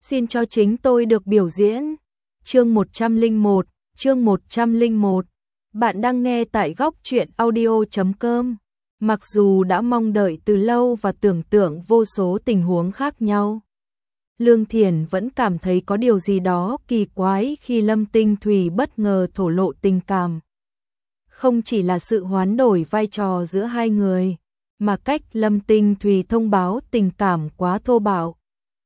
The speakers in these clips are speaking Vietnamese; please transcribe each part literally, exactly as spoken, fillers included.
xin cho chính tôi được biểu diễn. Chương một trăm lẻ một, chương một trăm lẻ một. Bạn đang nghe tại góc truyện audio chấm com. Mặc dù đã mong đợi từ lâu và tưởng tượng vô số tình huống khác nhau, Lương Thiển vẫn cảm thấy có điều gì đó kỳ quái khi Lâm Tinh Thùy bất ngờ thổ lộ tình cảm. Không chỉ là sự hoán đổi vai trò giữa hai người, mà cách Lâm Tinh Thùy thông báo tình cảm quá thô bạo.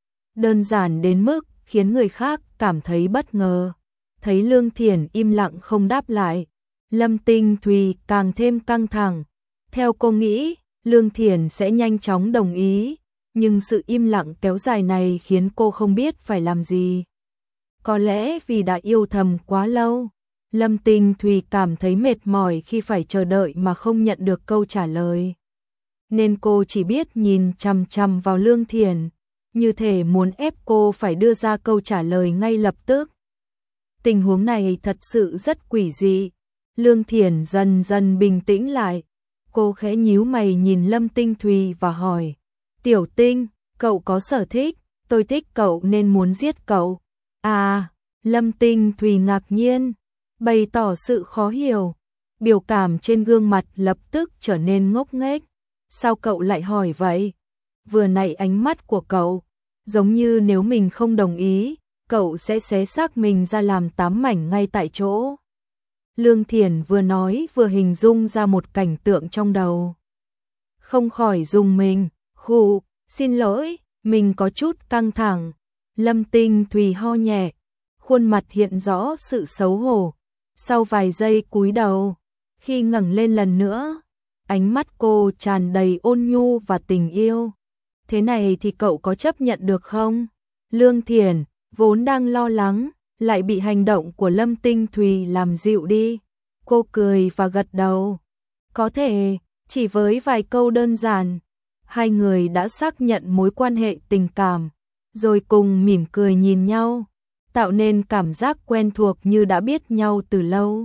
Đơn giản đến mức khiến người khác cảm thấy bất ngờ. Thấy Lương Thiển im lặng không đáp lại, Lâm Tinh Thùy càng thêm căng thẳng. Theo cô nghĩ, Lương Thiển sẽ nhanh chóng đồng ý, nhưng sự im lặng kéo dài này khiến cô không biết phải làm gì. Có lẽ vì đã yêu thầm quá lâu, Lâm Tinh Thùy cảm thấy mệt mỏi khi phải chờ đợi mà không nhận được câu trả lời. Nên cô chỉ biết nhìn chằm chằm vào Lương Thiển, như thể muốn ép cô phải đưa ra câu trả lời ngay lập tức. Tình huống này thật sự rất quỷ dị. Lương Thiển dần dần bình tĩnh lại. Cô khẽ nhíu mày nhìn Lâm Tinh Thùy và hỏi: Tiểu Tinh, cậu có sở thích, tôi thích cậu nên muốn giết cậu. À, Lâm Tinh Thùy ngạc nhiên, bày tỏ sự khó hiểu. Biểu cảm trên gương mặt lập tức trở nên ngốc nghếch. Sao cậu lại hỏi vậy? Vừa nãy ánh mắt của cậu, giống như nếu mình không đồng ý, cậu sẽ xé xác mình ra làm tám mảnh ngay tại chỗ. Lương Thiển vừa nói vừa hình dung ra một cảnh tượng trong đầu. Không khỏi rùng mình, khụ, xin lỗi, mình có chút căng thẳng. Lâm Tinh Thùy ho nhẹ, khuôn mặt hiện rõ sự xấu hổ. Sau vài giây cúi đầu, khi ngẩng lên lần nữa, ánh mắt cô tràn đầy ôn nhu và tình yêu. Thế này thì cậu có chấp nhận được không? Lương Thiển, vốn đang lo lắng, lại bị hành động của Lâm Tinh Thùy làm dịu đi. Cô cười và gật đầu. Có thể, chỉ với vài câu đơn giản, hai người đã xác nhận mối quan hệ tình cảm, rồi cùng mỉm cười nhìn nhau, tạo nên cảm giác quen thuộc như đã biết nhau từ lâu.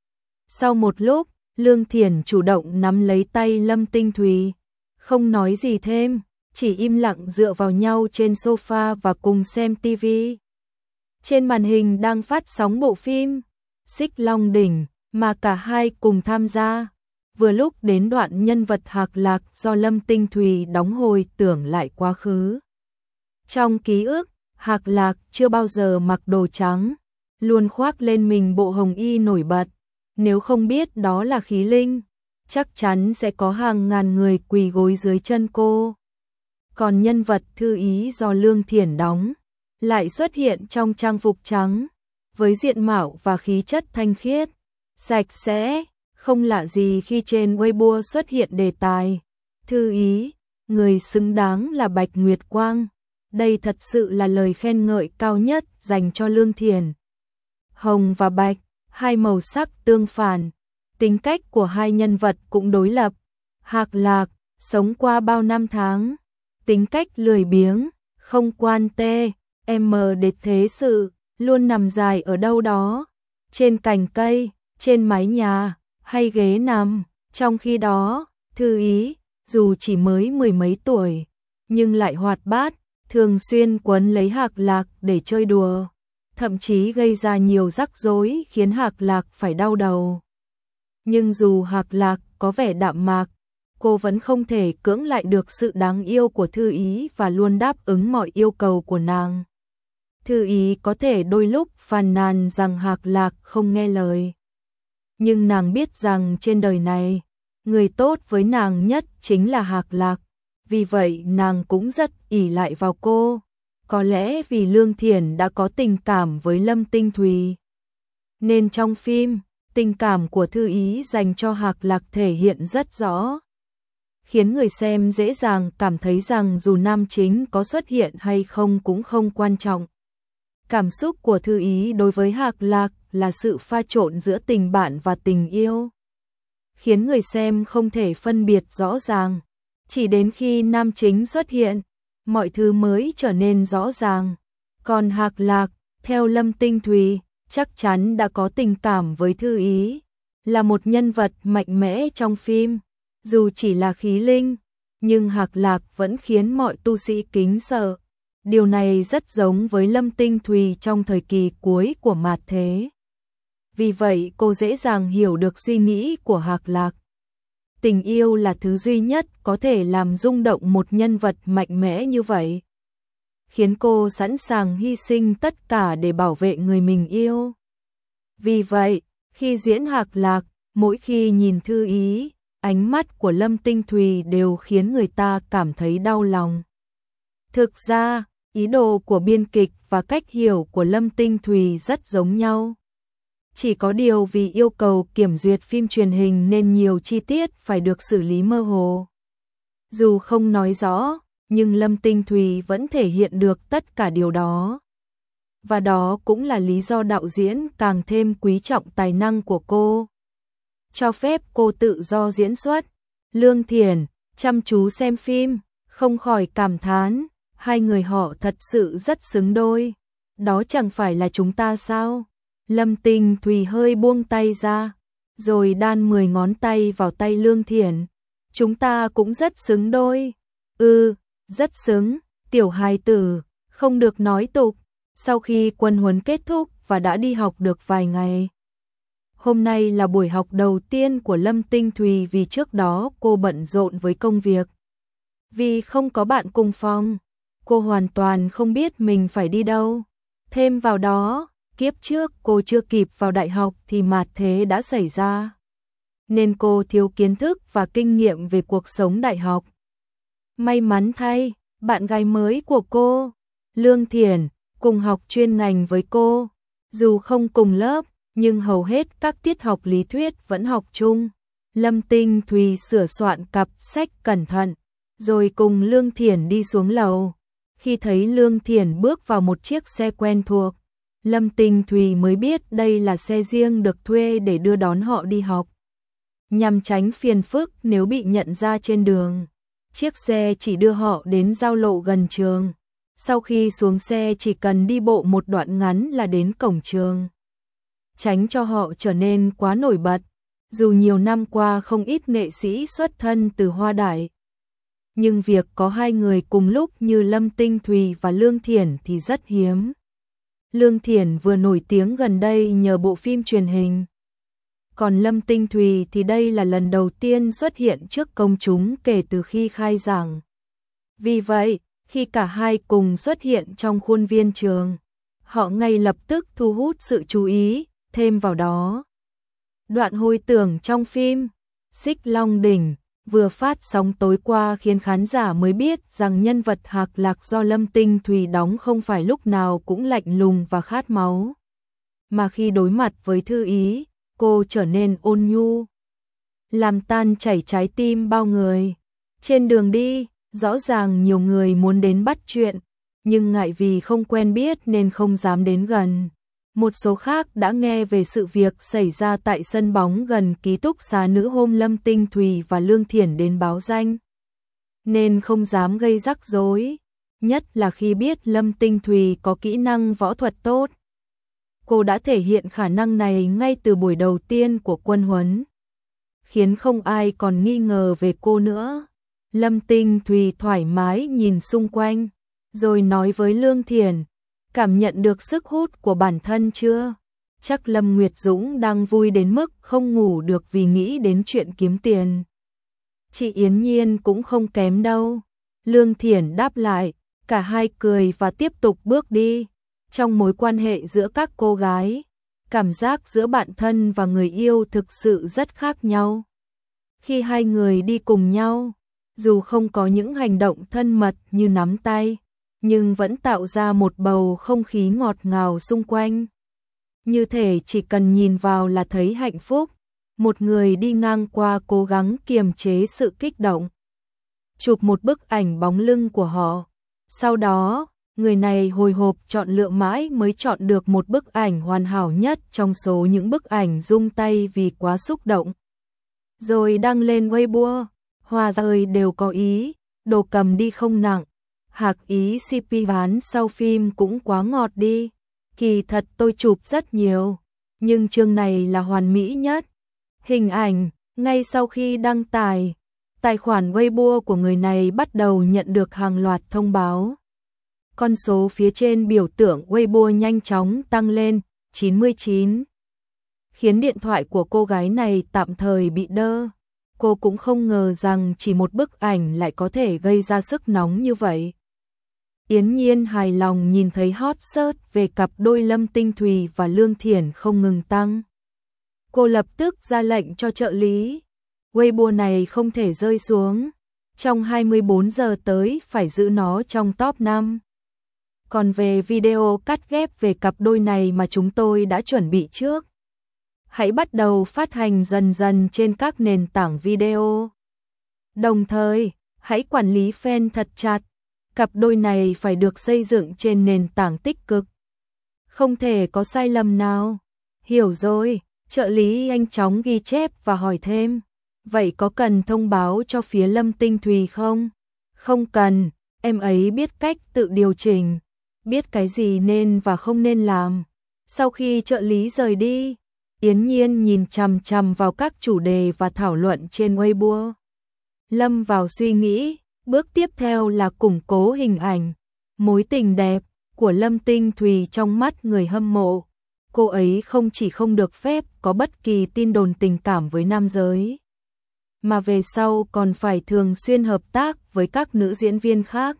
Sau một lúc, Lương Thiển chủ động nắm lấy tay Lâm Tinh Thùy, không nói gì thêm, chỉ im lặng dựa vào nhau trên sofa và cùng xem tivi. Trên màn hình đang phát sóng bộ phim Xích Long Đỉnh mà cả hai cùng tham gia. Vừa lúc đến đoạn nhân vật Hạc Lạc do Lâm Tinh Thùy đóng hồi tưởng lại quá khứ. Trong ký ức, Hạc Lạc chưa bao giờ mặc đồ trắng, luôn khoác lên mình bộ hồng y nổi bật. Nếu không biết đó là khí linh, chắc chắn sẽ có hàng ngàn người quỳ gối dưới chân cô. Còn nhân vật Thư Ý do Lương Thiển đóng lại xuất hiện trong trang phục trắng, với diện mạo và khí chất thanh khiết, sạch sẽ, không lạ gì khi trên Weibo xuất hiện đề tài Thư Ý, người xứng đáng là Bạch Nguyệt Quang. Đây thật sự là lời khen ngợi cao nhất dành cho Lương Thiển. Hồng và bạch, hai màu sắc tương phản, tính cách của hai nhân vật cũng đối lập. Hạc Lạc, sống qua bao năm tháng, tính cách lười biếng, không quan tê, em để thế sự, luôn nằm dài ở đâu đó, trên cành cây, trên mái nhà, hay ghế nằm. Trong khi đó, Thư Ý, dù chỉ mới mười mấy tuổi, nhưng lại hoạt bát, thường xuyên quấn lấy Hạc Lạc để chơi đùa, thậm chí gây ra nhiều rắc rối khiến Hạc Lạc phải đau đầu. Nhưng dù Hạc Lạc có vẻ đạm mạc, cô vẫn không thể cưỡng lại được sự đáng yêu của Thư Ý và luôn đáp ứng mọi yêu cầu của nàng. Thư Ý có thể đôi lúc phàn nàn rằng Hạc Lạc không nghe lời, nhưng nàng biết rằng trên đời này, người tốt với nàng nhất chính là Hạc Lạc. Vì vậy nàng cũng rất ỷ lại vào cô. Có lẽ vì Lương Thiển đã có tình cảm với Lâm Tinh Thùy, nên trong phim, tình cảm của Thư Ý dành cho Hạc Lạc thể hiện rất rõ, khiến người xem dễ dàng cảm thấy rằng dù nam chính có xuất hiện hay không cũng không quan trọng. Cảm xúc của Thư Ý đối với Hạc Lạc là sự pha trộn giữa tình bạn và tình yêu, khiến người xem không thể phân biệt rõ ràng. Chỉ đến khi nam chính xuất hiện, mọi thứ mới trở nên rõ ràng. Còn Hạc Lạc, theo Lâm Tinh Thùy, chắc chắn đã có tình cảm với Thư Ý, là một nhân vật mạnh mẽ trong phim. Dù chỉ là khí linh, nhưng Hạc Lạc vẫn khiến mọi tu sĩ kính sợ. Điều này rất giống với Lâm Tinh Thùy trong thời kỳ cuối của mạt thế. Vì vậy cô dễ dàng hiểu được suy nghĩ của Hạc Lạc. Tình yêu là thứ duy nhất có thể làm rung động một nhân vật mạnh mẽ như vậy, khiến cô sẵn sàng hy sinh tất cả để bảo vệ người mình yêu. Vì vậy, khi diễn Hạc Lạc, mỗi khi nhìn Thư Ý, ánh mắt của Lâm Tinh Thùy đều khiến người ta cảm thấy đau lòng. Thực ra, ý đồ của biên kịch và cách hiểu của Lâm Tinh Thùy rất giống nhau. Chỉ có điều vì yêu cầu kiểm duyệt phim truyền hình nên nhiều chi tiết phải được xử lý mơ hồ. Dù không nói rõ, nhưng Lâm Tinh Thùy vẫn thể hiện được tất cả điều đó. Và đó cũng là lý do đạo diễn càng thêm quý trọng tài năng của cô, cho phép cô tự do diễn xuất. Lương Thiển, chăm chú xem phim, không khỏi cảm thán, hai người họ thật sự rất xứng đôi. Đó chẳng phải là chúng ta sao? Lâm Tinh Thùy hơi buông tay ra, rồi đan mười ngón tay vào tay Lương Thiển. Chúng ta cũng rất xứng đôi. Ừ, rất xứng, tiểu hài tử, không được nói tục. Sau khi quân huấn kết thúc và đã đi học được vài ngày, hôm nay là buổi học đầu tiên của Lâm Tinh Thùy vì trước đó cô bận rộn với công việc. Vì không có bạn cùng phòng, cô hoàn toàn không biết mình phải đi đâu. Thêm vào đó, kiếp trước cô chưa kịp vào đại học thì mạt thế đã xảy ra, nên cô thiếu kiến thức và kinh nghiệm về cuộc sống đại học. May mắn thay, bạn gái mới của cô, Lương Thiển, cùng học chuyên ngành với cô. Dù không cùng lớp, nhưng hầu hết các tiết học lý thuyết vẫn học chung. Lâm Tinh Thùy sửa soạn cặp sách cẩn thận, rồi cùng Lương Thiển đi xuống lầu. Khi thấy Lương Thiển bước vào một chiếc xe quen thuộc, Lâm Tinh Thùy mới biết đây là xe riêng được thuê để đưa đón họ đi học. Nhằm tránh phiền phức nếu bị nhận ra trên đường, chiếc xe chỉ đưa họ đến giao lộ gần trường. Sau khi xuống xe chỉ cần đi bộ một đoạn ngắn là đến cổng trường. Tránh cho họ trở nên quá nổi bật. Dù nhiều năm qua không ít nghệ sĩ xuất thân từ Hoa Đại, nhưng việc có hai người cùng lúc như Lâm Tinh Thùy và Lương Thiển thì rất hiếm. Lương Thiển vừa nổi tiếng gần đây nhờ bộ phim truyền hình. Còn Lâm Tinh Thùy thì đây là lần đầu tiên xuất hiện trước công chúng kể từ khi khai giảng. Vì vậy, khi cả hai cùng xuất hiện trong khuôn viên trường, họ ngay lập tức thu hút sự chú ý. Thêm vào đó, đoạn hồi tưởng trong phim Xích Long Đỉnh vừa phát sóng tối qua khiến khán giả mới biết rằng nhân vật Hạc Lạc do Lâm Tinh Thùy đóng không phải lúc nào cũng lạnh lùng và khát máu, mà khi đối mặt với Thư Ý, cô trở nên ôn nhu, làm tan chảy trái tim bao người. Trên đường đi, rõ ràng nhiều người muốn đến bắt chuyện, nhưng ngại vì không quen biết nên không dám đến gần. Một số khác đã nghe về sự việc xảy ra tại sân bóng gần ký túc xá nữ hôm Lâm Tinh Thùy và Lương Thiển đến báo danh, nên không dám gây rắc rối, nhất là khi biết Lâm Tinh Thùy có kỹ năng võ thuật tốt. Cô đã thể hiện khả năng này ngay từ buổi đầu tiên của quân huấn, khiến không ai còn nghi ngờ về cô nữa. Lâm Tinh Thùy thoải mái nhìn xung quanh, rồi nói với Lương Thiển, cảm nhận được sức hút của bản thân chưa? Chắc Lâm Nguyệt Dũng đang vui đến mức không ngủ được vì nghĩ đến chuyện kiếm tiền. Chị Yến Nhiên cũng không kém đâu. Lương Thiển đáp lại, cả hai cười và tiếp tục bước đi. Trong mối quan hệ giữa các cô gái, cảm giác giữa bạn thân và người yêu thực sự rất khác nhau. Khi hai người đi cùng nhau, dù không có những hành động thân mật như nắm tay, nhưng vẫn tạo ra một bầu không khí ngọt ngào xung quanh. Như thể chỉ cần nhìn vào là thấy hạnh phúc. Một người đi ngang qua cố gắng kiềm chế sự kích động, chụp một bức ảnh bóng lưng của họ. Sau đó, người này hồi hộp chọn lựa mãi mới chọn được một bức ảnh hoàn hảo nhất trong số những bức ảnh rung tay vì quá xúc động. Rồi đăng lên Weibo, hòa rời đều có ý, đồ cầm đi không nặng. Hạc Ý xê pê ván sau phim cũng quá ngọt đi. Kỳ thật tôi chụp rất nhiều, nhưng chương này là hoàn mỹ nhất. Hình ảnh, ngay sau khi đăng tải, tài khoản Weibo của người này bắt đầu nhận được hàng loạt thông báo. Con số phía trên biểu tượng Weibo nhanh chóng tăng lên, chín mươi chín. Khiến điện thoại của cô gái này tạm thời bị đơ. Cô cũng không ngờ rằng chỉ một bức ảnh lại có thể gây ra sức nóng như vậy. Yến Nhiên hài lòng nhìn thấy hot search về cặp đôi Lâm Tinh Thùy và Lương Thiển không ngừng tăng. Cô lập tức ra lệnh cho trợ lý. Weibo này không thể rơi xuống. Trong hai mươi bốn giờ tới phải giữ nó trong top năm. Còn về video cắt ghép về cặp đôi này mà chúng tôi đã chuẩn bị trước, hãy bắt đầu phát hành dần dần trên các nền tảng video. Đồng thời, hãy quản lý fan thật chặt. Cặp đôi này phải được xây dựng trên nền tảng tích cực. Không thể có sai lầm nào. Hiểu rồi, trợ lý nhanh chóng ghi chép và hỏi thêm. Vậy có cần thông báo cho phía Lâm Tinh Thùy không? Không cần, em ấy biết cách tự điều chỉnh, biết cái gì nên và không nên làm. Sau khi trợ lý rời đi, Yến Nhiên nhìn chằm chằm vào các chủ đề và thảo luận trên Weibo. Lâm vào suy nghĩ, bước tiếp theo là củng cố hình ảnh, mối tình đẹp của Lâm Tinh Thùy trong mắt người hâm mộ. Cô ấy không chỉ không được phép có bất kỳ tin đồn tình cảm với nam giới, mà về sau còn phải thường xuyên hợp tác với các nữ diễn viên khác,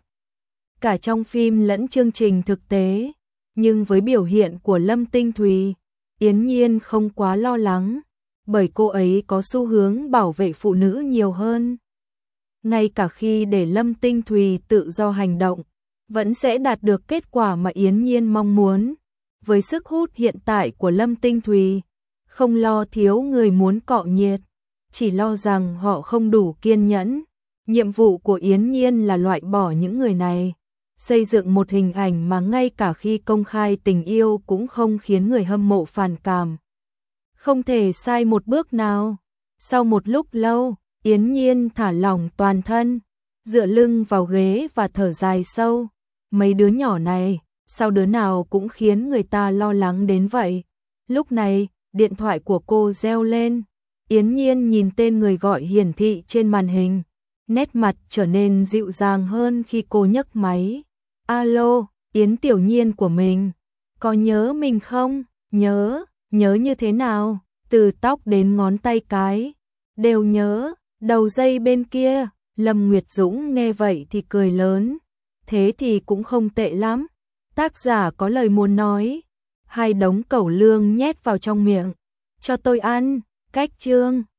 cả trong phim lẫn chương trình thực tế. Nhưng với biểu hiện của Lâm Tinh Thùy, Yến Nhiên không quá lo lắng, bởi cô ấy có xu hướng bảo vệ phụ nữ nhiều hơn. Ngay cả khi để Lâm Tinh Thùy tự do hành động, vẫn sẽ đạt được kết quả mà Yến Nhiên mong muốn. Với sức hút hiện tại của Lâm Tinh Thùy, không lo thiếu người muốn cọ nhiệt, chỉ lo rằng họ không đủ kiên nhẫn. Nhiệm vụ của Yến Nhiên là loại bỏ những người này, xây dựng một hình ảnh mà ngay cả khi công khai tình yêu cũng không khiến người hâm mộ phản cảm. Không thể sai một bước nào. Sau một lúc lâu, Yến Nhiên thả lỏng toàn thân, dựa lưng vào ghế và thở dài sâu. Mấy đứa nhỏ này, sao đứa nào cũng khiến người ta lo lắng đến vậy? Lúc này, điện thoại của cô reo lên. Yến Nhiên nhìn tên người gọi hiển thị trên màn hình. Nét mặt trở nên dịu dàng hơn khi cô nhấc máy. Alo, Yến Tiểu Nhiên của mình. Có nhớ mình không? Nhớ, nhớ như thế nào? Từ tóc đến ngón tay cái. Đều nhớ. Đầu dây bên kia, Lâm Nguyệt Dũng nghe vậy thì cười lớn. Thế thì cũng không tệ lắm. Tác giả có lời muốn nói. Hai đống cẩu lương nhét vào trong miệng. Cho tôi ăn. Cách chương.